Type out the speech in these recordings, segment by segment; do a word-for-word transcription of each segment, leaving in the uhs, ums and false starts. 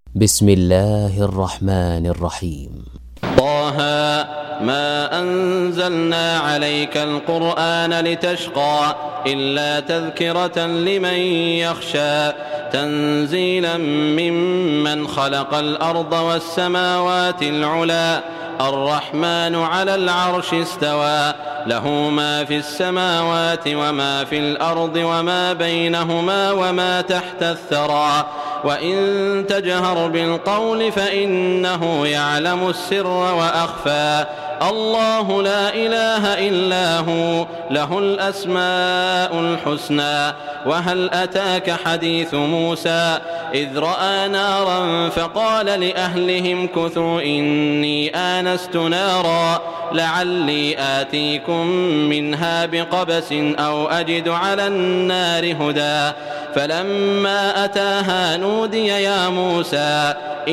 بسم الله الرحمن الرحيم. طه ما أنزلنا عليك القرآن لتشقى إلا تذكرة لمن يخشى تنزيلا ممن خلق الأرض والسماوات العلى الرحمن على العرش استوى له ما في السماوات وما في الأرض وما بينهما وما تحت الثرى وإن تجهر بالقول فإنه يعلم السر وأخفى الله لا إله إلا هو له الأسماء الحسنى وهل أتاك حديث موسى إذ رأى نارا فقال لأهلهم كثوا إني آنست نارا لعلي آتيكم منها بقبس أو أجد على النار هدى فلما أتاها نودي يا موسى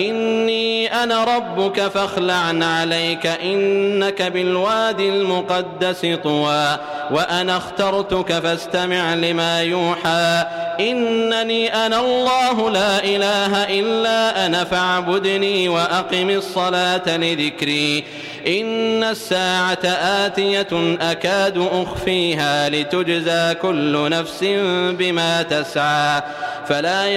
إني أنا ربك فاخلع عليك إنك بالوادي المقدس طوى وأنا اخترتك فاستمع لما يوحى إنني أنا الله لا إله إلا أنا فاعبدني وأقم الصلاة لذكري إن الساعة آتية أكاد أخفيها لتجزى كل نفس بما تسعى فلا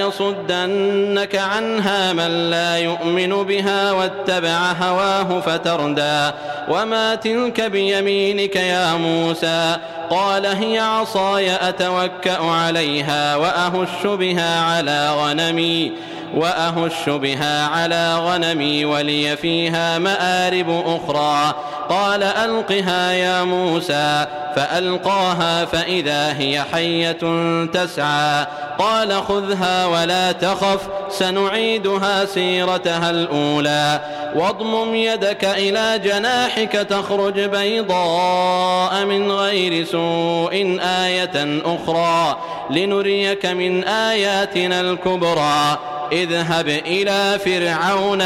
يصدنك عنها من لا يؤمن بها واتبع هواه فتردى وما تلك بيمينك يا موسى قال هي عصاي أتوكأ عليها وأهش بها على غنمي وأهش بها على غنمي ولي فيها مآرب أخرى قال ألقها يا موسى فألقاها فإذا هي حية تسعى قال خذها ولا تخف سنعيدها سيرتها الأولى واضمم يدك إلى جناحك تخرج بيضاء من غير سوء آية أخرى لنريك من آياتنا الكبرى اذهب إلى فرعون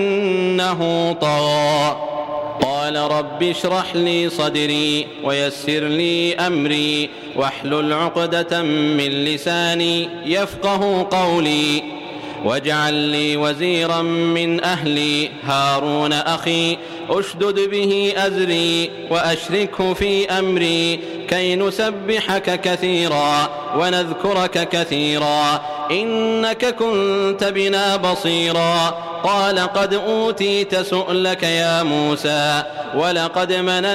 إنه طغى قال رب اشرح لي صدري ويسر لي أمري واحلل عقدة من لساني يفقه قولي واجعل لي وزيرا من أهلي هارون أخي أشدد به أزري وأشركه في أمري كي نسبحك كثيرا ونذكرك كثيرا إنك كنت بنا بصيرا قال قد أوتيت سؤلك يا موسى ولقد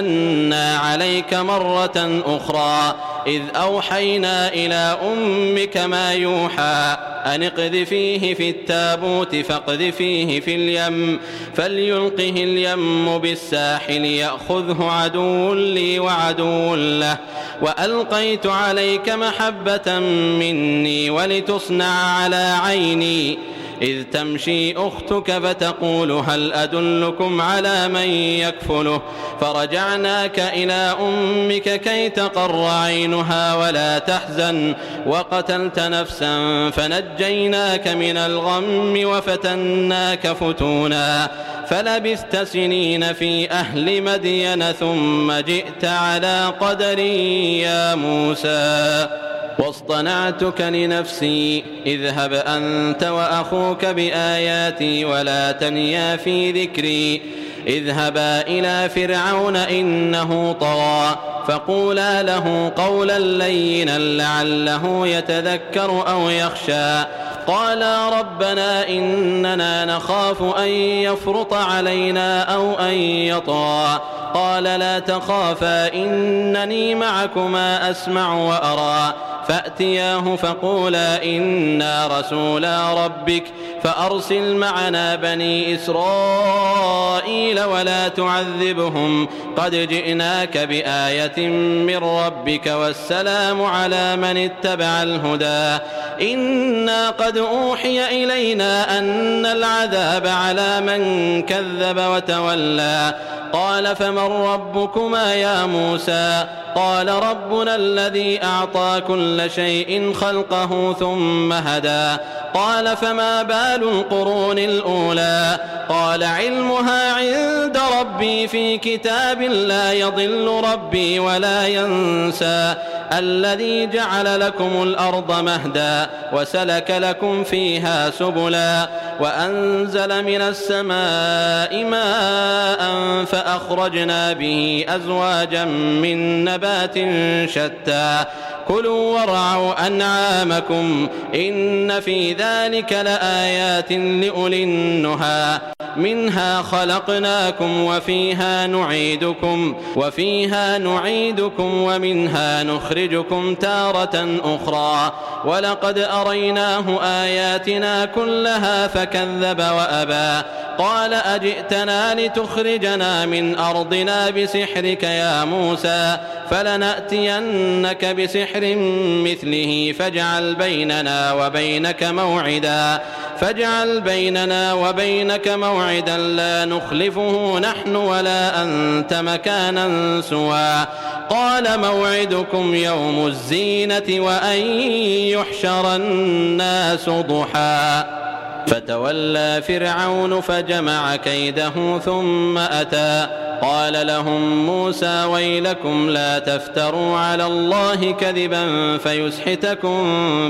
مننا عليك مرة أخرى إذ أوحينا إلى أمك ما يوحى أن اقذفيه في التابوت فاقذفيه في اليم فليلقه اليم بالساحل يأخذه عدو لي وعدو له وألقيت عليك محبة مني ولتصنع على عيني إذ تمشي أختك فتقول هل أدلكم على من يكفله فرجعناك إلى أمك كي تقر عينها ولا تحزن وقتلت نفسا فنجيناك من الغم وفتناك فتونا فلبثت سنين في أهل مدين ثم جئت على قدري يا موسى واصطنعتك لنفسي اذهب أنت وأخوك بآياتي ولا تنيا في ذكري اذهبا إلى فرعون إنه طغى فقولا له قولا لينا لعله يتذكر أو يخشى قالا ربنا إننا نخاف أن يفرط علينا أو أن يطغى قال لا تخافا إنني معكما أسمع وأرى فأتياه فقولا إنا رسولا ربك فأرسل معنا بني إسرائيل ولا تعذبهم قد جئناك بآية من ربك والسلام على من اتبع الهدى إنا قد أوحي إلينا أن العذاب على من كذب وتولى قال فمن ربكما يا موسى قال ربنا الذي أعطى كل شيء خلقه ثم هدى قال فما بال القرون الأولى قال علمها عند ربي في كتاب لا يضل ربي ولا ينسى الذي جعل لكم الأرض مهدا وسلك لكم فيها سبلا وأنزل من السماء ماء فأخرجنا به أزواجا من نبات شتى كلوا وارعوا أنعامكم إن في ذلك لآيات لأولي النهى منها خلقناكم وفيها نعيدكم وفيها نعيدكم ومنها نخرجكم تارة أخرى ولقد أريناه آياتنا كلها فكذب وأبى قال أجئتنا لتخرجنا من أرضنا بسحرك يا موسى فلنأتينك بسحر مثله فاجعل بيننا وبينك موعدا فاجعل بيننا وبينك موعدا لا نخلفه نحن ولا أنت مكانا سوى قال موعدكم يوم الزينة وأن يحشر الناس ضحى فتولى فرعون فجمع كيده ثم أتى قال لهم موسى ويلكم لا تفتروا على الله كذبا فيسحتكم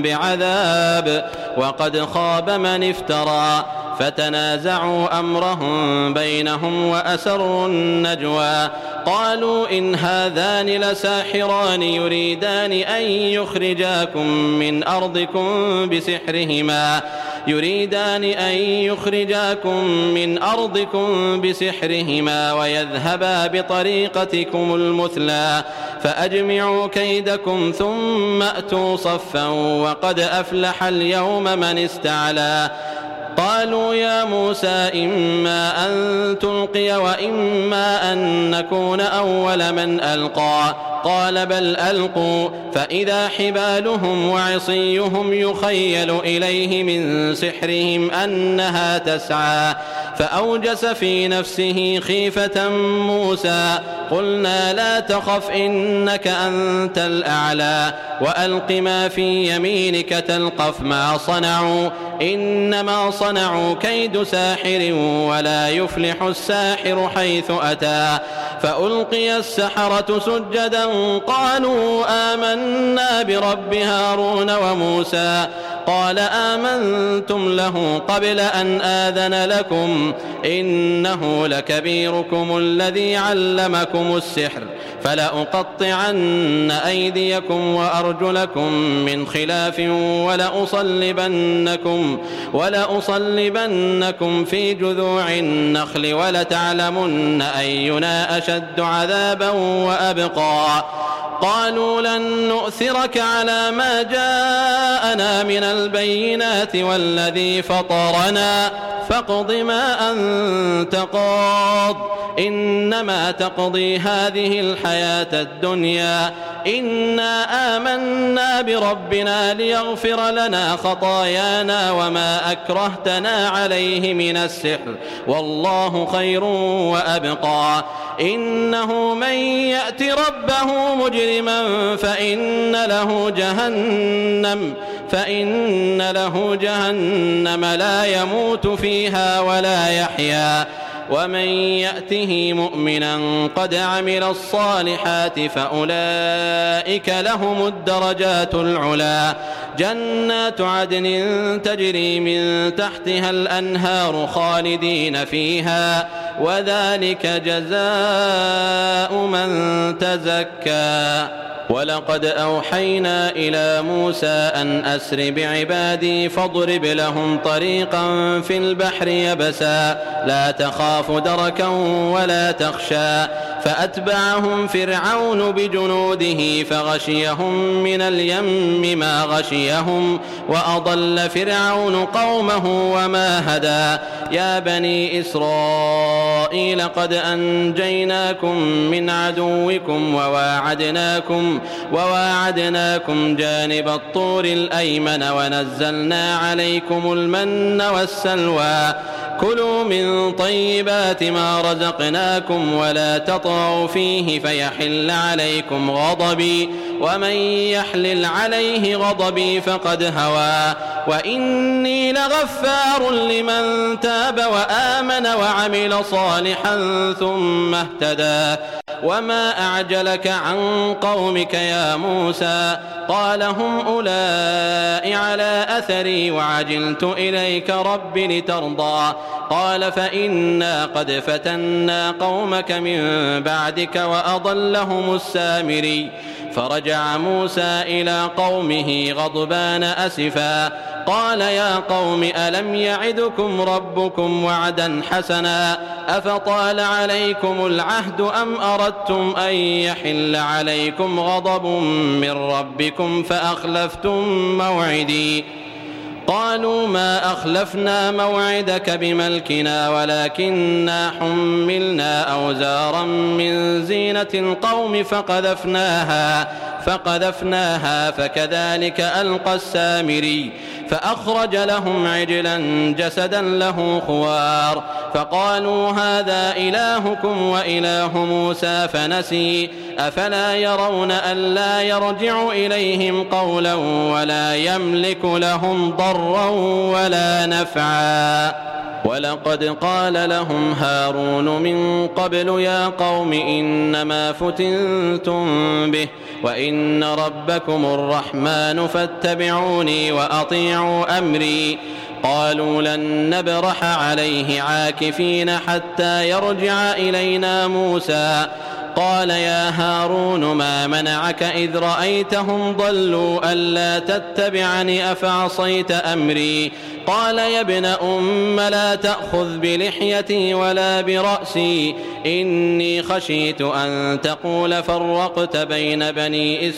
بعذاب وقد خاب من افترى فتنازعوا أمرهم بينهم وأسروا النجوى قالوا إن هذان لساحران يريدان أن يخرجاكم من أرضكم بسحرهما يريدان أن يخرجاكم من أرضكم بسحرهما ويذهبا بطريقتكم المثلى فأجمعوا كيدكم ثم أتوا صفا وقد أفلح اليوم من استعلى قالوا يا موسى إما أن تلقي وإما أن نكون أول من ألقى قال بل ألقوا فإذا حبالهم وعصيهم يخيل إليه من سحرهم أنها تسعى فأوجس في نفسه خيفة موسى قلنا لا تخف إنك أنت الأعلى وألق ما في يمينك تلقف ما صنعوا إنما صنعوا كيد ساحر ولا يفلح الساحر حيث أتى فألقي السحرة سجدا قالوا آمنا برب هارون وموسى قال آمنتم له قبل أن آذن لكم إنه لكبيركم الذي علمكم السحر فلأقطعن أيديكم وأرجلكم من خلاف ولأصلبنكم ولأصلبنكم في جذوع النخل ولتعلمن أينا أشد عذابا وأبقى قالوا لن نؤثرك على ما جاءنا من البينات والذي فطرنا فاقض ما أنت قاض إنما تقضي هذه الحياة الدنيا إنا آمنا بربنا ليغفر لنا خطايانا وما أكرهتنا عليه من السحر والله خير وأبقى إنه من يأت ربه مجرما فإن له جهنم فإن له جهنم لا يموت فيها ولا يحيا ومن يأته مؤمنا قد عمل الصالحات فأولئك لهم الدرجات العلا جنات عدن تجري من تحتها الأنهار خالدين فيها وذلك جزاء من تزكى ولقد أوحينا إلى موسى أن أسر بعبادي فاضرب لهم طريقا في البحر يبسا لا تخاف دركا ولا تخشى فأتبعهم فرعون بجنوده فغشيهم من اليم ما غشيهم وأضل فرعون قومه وما هدى يا بني إسرائيل قد أنجيناكم من عدوكم وواعدناكم وواعدناكم جانب الطور الأيمن ونزلنا عليكم المن والسلوى كلوا من طيبات ما رزقناكم ولا تطغوا فيه فيحل عليكم غضبي ومن يحلل عليه غضبي فقد هوى وإني لغفار لمن تاب وآمن وعمل صالحا ثم اهتدى وما أعجلك عن قومك يا موسى قال هم أولئك على أثري وعجلت إليك رب لترضى قال فإنا قد فتنا قومك من بعدك وأضلهم السامري فرجع موسى إلى قومه غضبان أسفا قال يا قوم ألم يعدكم ربكم وعدا حسنا أفطال عليكم العهد أم أردتم أن يحل عليكم غضب من ربكم فأخلفتم موعدي قالوا ما أخلفنا موعدك بملكنا ولكننا حملنا أوزارا من زينة القوم فقذفناها فقذفناها فكذلك ألقى السامري فأخرج لهم عجلا جسدا له خوار فقالوا هذا إلهكم وإله موسى فنسي أفلا يرون ألا يرجع إليهم قولا ولا يملك لهم ضرا ولا نفعا ولقد قال لهم هارون من قبل يا قوم إنما فتنتم به وإن ربكم الرحمن فاتبعوني وأطيعوا أمري قالوا لن نبرح عليه عاكفين حتى يرجع إلينا موسى قال يا هارون ما منعك إذ رأيتهم ضلوا ألا تتبعني أفعصيت أمري قال يا ابن أم لا تأخذ بلحيتي ولا برأسي إني خشيت أن تقول فرقت بين بني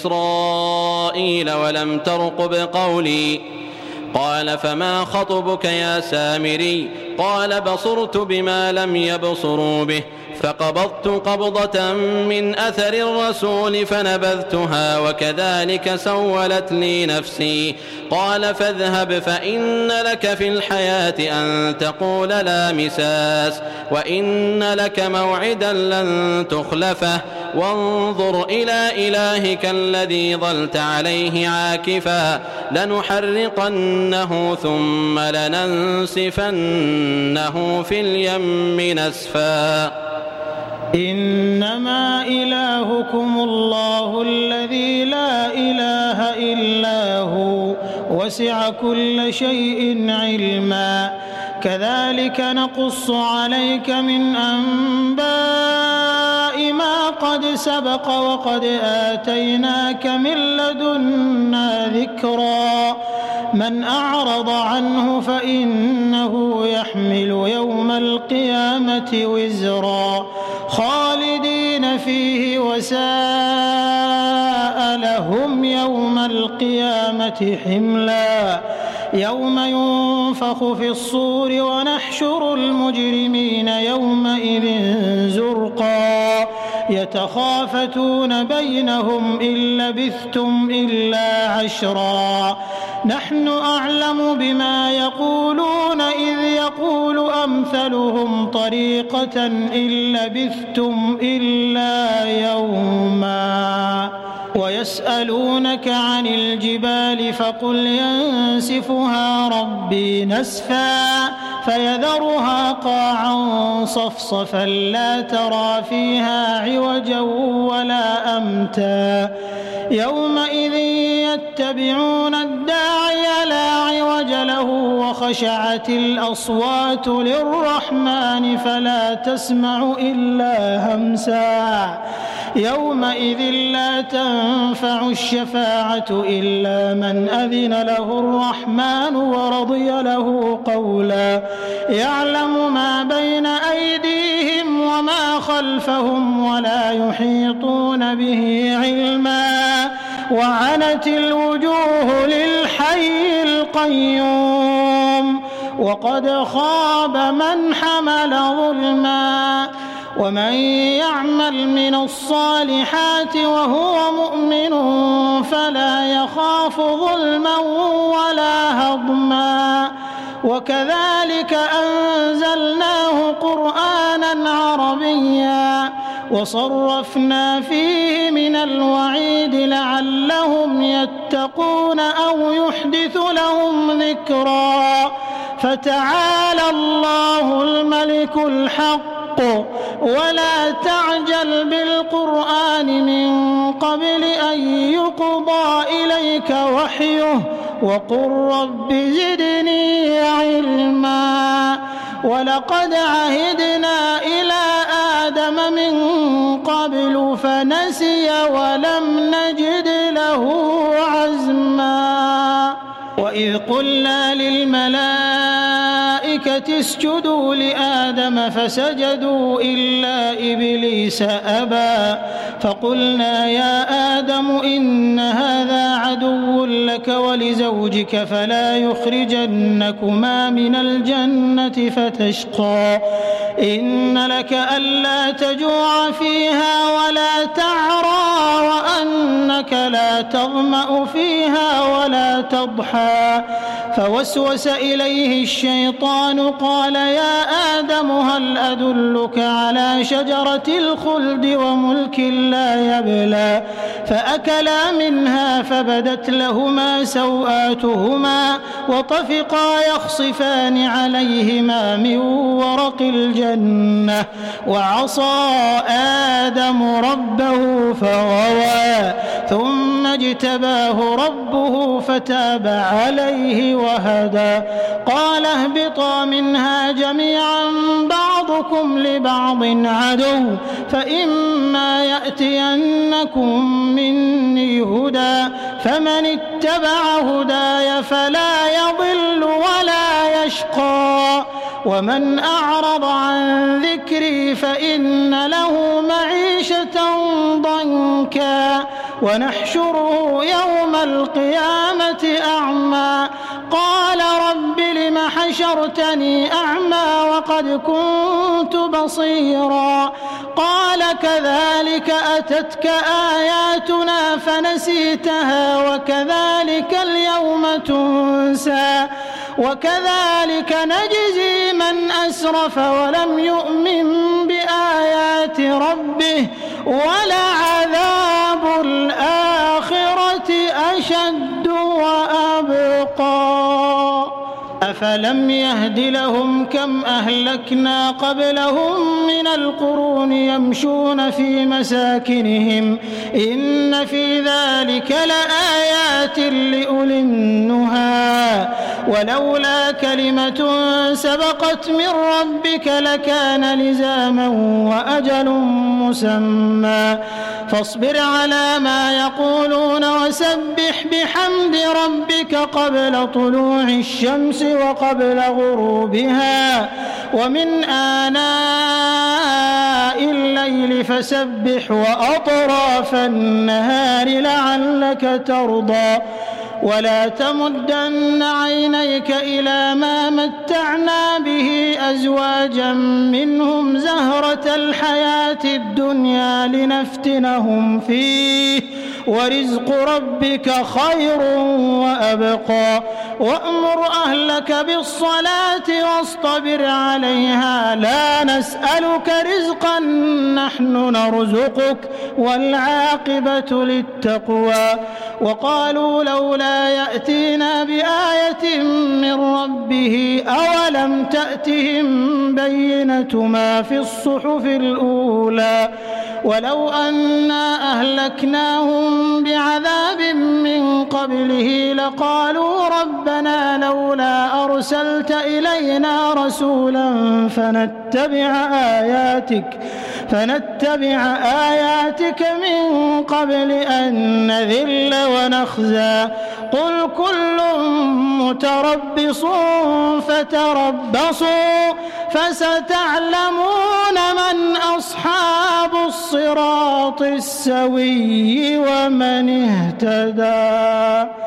إسرائيل ولم ترقب قولي قال فما خطبك يا سامري قال بصرت بما لم يبصروا به فقبضت قبضة من أثر الرسول فنبذتها وكذلك سولت لي نفسي قال فاذهب فإن لك في الحياة أن تقول لا مساس وإن لك موعدا لن تخلفه وانظر إلى إلهك الذي ظلت عليه عاكفا لنحرقنه ثم لننسفنه في اليم نسفا إنما إلهكم الله الذي لا إله إلا هو وسع كل شيء علما كذلك نقص عليك من أنباء ما قد سبق وقد آتيناك من لدنا ذكرا من أعرض عنه فإنه يحمل يوم القيامة وزرا خالدين فيه وساء لهم يوم القيامة حملا يوم ينفخ في الصور ونحشر المجرمين يومئذ زرقا يتخافتون بينهم إن لبثتم إلا عشرا نحن أعلم بما يقولون إذ يقول أمثلهم طريقة إن لبثتم إلا يوما ويسألونك عن الجبال فقل ينسفها ربي نسفا فيذرها قاعا صفصفا لا ترى فيها عوجا ولا أمتا يومئذ يتبعون الداعي لا عوج له وخشعت الأصوات للرحمن فلا تسمع إلا همسا يومئذ لا تنفع الشفاعة إلا من أذن له الرحمن ورضي له قولا يعلم ما بين أيديهم وما خلفهم ولا يحيطون به علما وعنت الوجوه للحي القيوم وقد خاب من حمل ظلما ومن يعمل من الصالحات وهو مؤمن فلا يخاف ظلما ولا هضما وكذلك أنزلناه قرآنا عربيا وصرفنا فيه من الوعيد لعلهم يتقون أو يحدث لهم ذكرا فتعالى الله الملك الحق بالحق ولا تعجل بالقرآن من قبل أن يقضى إليك وحيه وقل رب زدني علما ولقد عهدنا إلى آدم من قبل فنسي ولم نجد له عزما وإذ قلنا للملائكة اسجدوا لآدم فسجدوا إلا إبليس أبى فقلنا يا آدم إن هذا عدو لك ولزوجك فلا يخرجنكما من الجنة فتشقى إن لك ألا تجوع فيها ولا تعرى وأنك لا تظمأ فيها ولا تضحى فوسوس إليه الشيطان قال يا آدم هل أدلك على شجرة الخلد وملك لا يبلى فأكلا منها فبدت لهما سوآتهما وطفقا يخصفان عليهما من ورق الجنة وعصى آدم ربه فغوى ثم اجتباه ربه فتاب عليه وهدى قال اهبطا منها جميعا بعضكم لبعض عدو فإما يأتينكم مني هدى فمن اتبع هداي فلا يضل ولا يشقى ومن أعرض عن ذكري فإن له معيشة ضنكا ونحشره يوم القيامة أعمى قال رب لم حشرتني أعمى وقد كنت بصيرا قال كذلك أتتك آياتنا فنسيتها وكذلك اليوم تنسى وكذلك نجزي من أسرف ولم يؤمن بآيات ربه ولعذاب الآخرة أشد وأبقى أفلم يهد لهم كم أهلكنا قبلهم من القرون يمشون في مساكنهم إن في ذلك لآيات لأولي النهى ولولا كلمة سبقت من ربك لكان لزاما وأجل مسمى فاصبر على ما يقولون وسبح بحمد ربك قبل طلوع الشمس وقبل غروبها ومن آناء الليل فسبح وأطراف النهار لعلك ترضى ولا تمدن عينيك إلى ما متعنا به أزواجا منهم زهرة الحياة الدنيا لنفتنهم فيه ورزق ربك خير وأبقى وأمر أهلك بالصلاة واصطبر عليها لا نسألك رزقا نحن نرزقك والعاقبة للتقوى وقالوا لولا يأتينا بآية من ربه أولم تأتهم بينة ما في الصحف الأولى ولو أنا أهلكناهم بعذاب من قبله لقالوا ربنا لولا أرسلت إلينا رسولا فنتبع آياتك فنتبع آياتك من قبل أن نذل ونخزى قل كل متربص فتربصوا فستعلمون من أصحاب الصراط السوي ومن اهتدى.